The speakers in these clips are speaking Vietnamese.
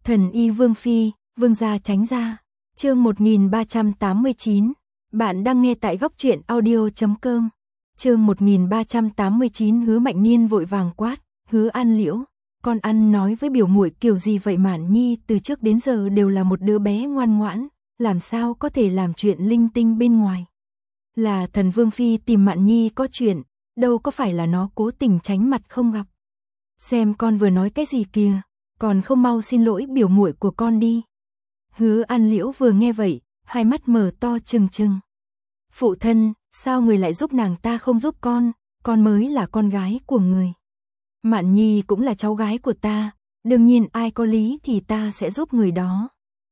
Thần y Vương Phi, Vương gia tránh ra. Chương 1389. Bạn đang nghe tại góc truyện audio.com. Chương 1389. Hứa Mạnh Niên vội vàng quát, Hứa An Liễu, con ăn nói với biểu muội kiểu gì vậy? Mạn Nhi từ trước đến giờ đều là một đứa bé ngoan ngoãn, làm sao có thể làm chuyện linh tinh bên ngoài. Là thần Vương Phi tìm Mạn Nhi có chuyện, đâu có phải là nó cố tình tránh mặt không gặp. Xem con vừa nói cái gì kìa, còn không mau xin lỗi biểu muội của con đi. Hứa An Liễu vừa nghe vậy, hai mắt mở to trừng trừng. Phụ thân, sao người lại giúp nàng ta không giúp con mới là con gái của người. Mạn Nhi cũng là cháu gái của ta, đương nhiên ai có lý thì ta sẽ giúp người đó.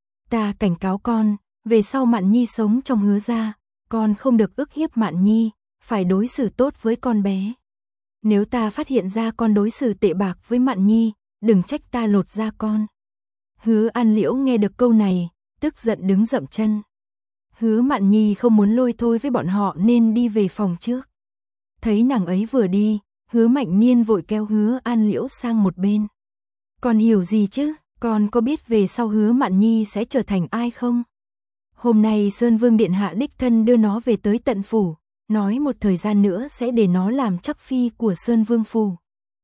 Ta cảnh cáo con, về sau Mạn Nhi sống trong Hứa gia, con không được ức hiếp Mạn Nhi, phải đối xử tốt với con bé. Nếu ta phát hiện ra con đối xử tệ bạc với Mạn Nhi, đừng trách ta lột da con. Hứa An Liễu nghe được câu này, tức giận đứng dậm chân. Hứa Mạn Nhi không muốn lôi thôi với bọn họ nên đi về phòng trước. Thấy nàng ấy vừa đi, Hứa Mạnh Niên vội kéo Hứa An Liễu sang một bên. Con hiểu gì chứ, con có biết về sau Hứa Mạn Nhi sẽ trở thành ai không? Hôm nay Sơn Vương Điện Hạ đích thân đưa nó về tới tận phủ, nói một thời gian nữa sẽ để nó làm chắc phi của Sơn Vương phủ.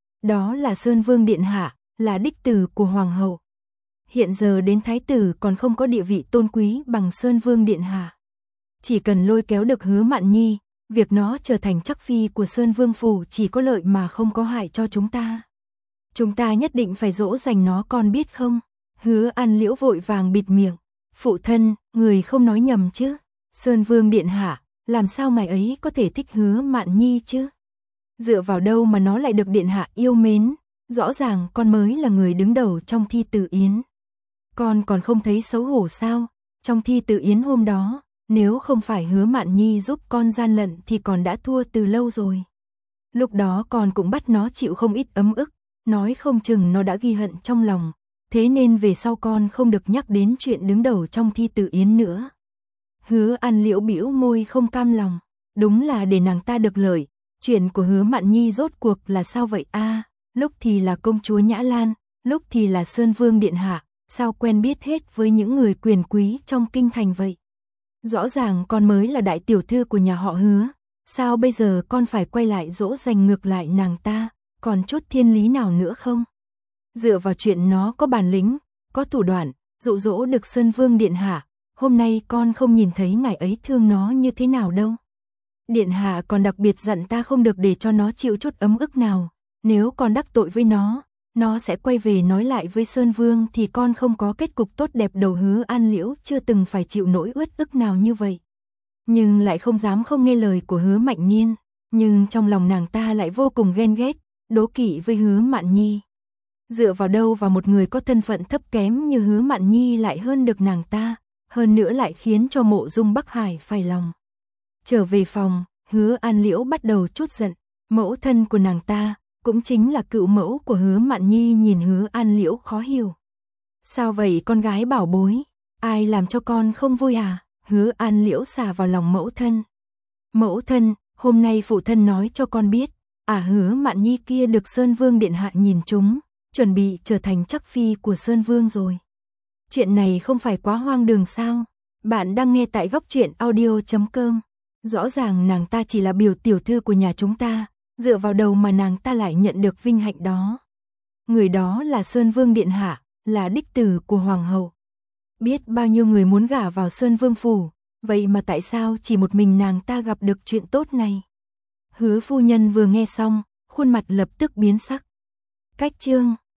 Đó là Sơn Vương Điện Hạ, là đích tử của Hoàng hậu. Hiện giờ đến thái tử còn không có địa vị tôn quý bằng Sơn Vương Điện Hạ. Chỉ cần lôi kéo được Hứa Mạn Nhi, việc nó trở thành chắc phi của Sơn Vương phủ chỉ có lợi mà không có hại cho chúng ta. Chúng ta nhất định phải dỗ dành nó, con biết không? Hứa An Liễu vội vàng bịt miệng. Phụ thân, người không nói nhầm chứ? Sơn Vương Điện Hạ, làm sao ngài ấy có thể thích Hứa Mạn Nhi chứ? Dựa vào đâu mà nó lại được Điện Hạ yêu mến? Rõ ràng con mới là người đứng đầu trong thi tử yến. Con còn không thấy xấu hổ sao? Trong thi tử yến hôm đó, nếu không phải Hứa Mạn Nhi giúp con gian lận thì con đã thua từ lâu rồi. Lúc đó con cũng bắt nó chịu không ít ấm ức, nói không chừng nó đã ghi hận trong lòng, thế nên về sau con không được nhắc đến chuyện đứng đầu trong thi tử yến nữa. Hứa An Liễu bĩu môi không cam lòng, đúng là để nàng ta được lợi. Chuyện của Hứa Mạn Nhi rốt cuộc là sao vậy a? Lúc thì là công chúa Nhã Lan, lúc thì là Sơn Vương Điện Hạ, sao quen biết hết với những người quyền quý trong kinh thành vậy? Rõ ràng con mới là đại tiểu thư của nhà họ Hứa, sao bây giờ con phải quay lại dỗ dành ngược lại nàng ta, còn chút thiên lý nào nữa không? Dựa vào chuyện nó có bản lĩnh, có thủ đoạn, dụ dỗ được Sơn Vương Điện Hạ, hôm nay con không nhìn thấy ngài ấy thương nó như thế nào đâu. Điện Hạ còn đặc biệt dặn ta không được để cho nó chịu chút ấm ức nào, nếu con đắc tội với nó sẽ quay về nói lại với Sơn Vương thì con không có kết cục tốt đẹp. Đầu Hứa An Liễu chưa từng phải chịu nỗi uất ức nào như vậy, nhưng lại không dám không nghe lời của Hứa Mạnh Niên, nhưng trong lòng nàng ta lại vô cùng ghen ghét, đố kỵ với Hứa Mạn Nhi. Dựa vào đâu vào một người có thân phận thấp kém như Hứa Mạn Nhi lại hơn được nàng ta, hơn nữa lại khiến cho Mộ Dung Bắc Hải phải lòng. Trở về phòng, Hứa An Liễu bắt đầu trút giận, mẫu thân của nàng ta, cũng chính là cựu mẫu của Hứa Mạn Nhi nhìn Hứa An Liễu khó hiểu. Sao vậy con gái bảo bối, ai làm cho con không vui à? Hứa An Liễu xả vào lòng mẫu thân. Mẫu thân, hôm nay phụ thân nói cho con biết, Hứa Mạn Nhi kia được Sơn Vương Điện Hạ nhìn trúng, chuẩn bị trở thành chắc phi của Sơn Vương rồi. Chuyện này không phải quá hoang đường sao? Bạn đang nghe tại góc truyện audio.com. Rõ ràng nàng ta chỉ là biểu tiểu thư của nhà chúng ta, dựa vào đầu mà nàng ta lại nhận được vinh hạnh đó. Người đó là Sơn Vương Điện Hạ, là đích tử của Hoàng hậu. Biết bao nhiêu người muốn gả vào Sơn Vương phủ, vậy mà tại sao chỉ một mình nàng ta gặp được chuyện tốt này? Hứa phu nhân vừa nghe xong, khuôn mặt lập tức biến sắc. Cách chương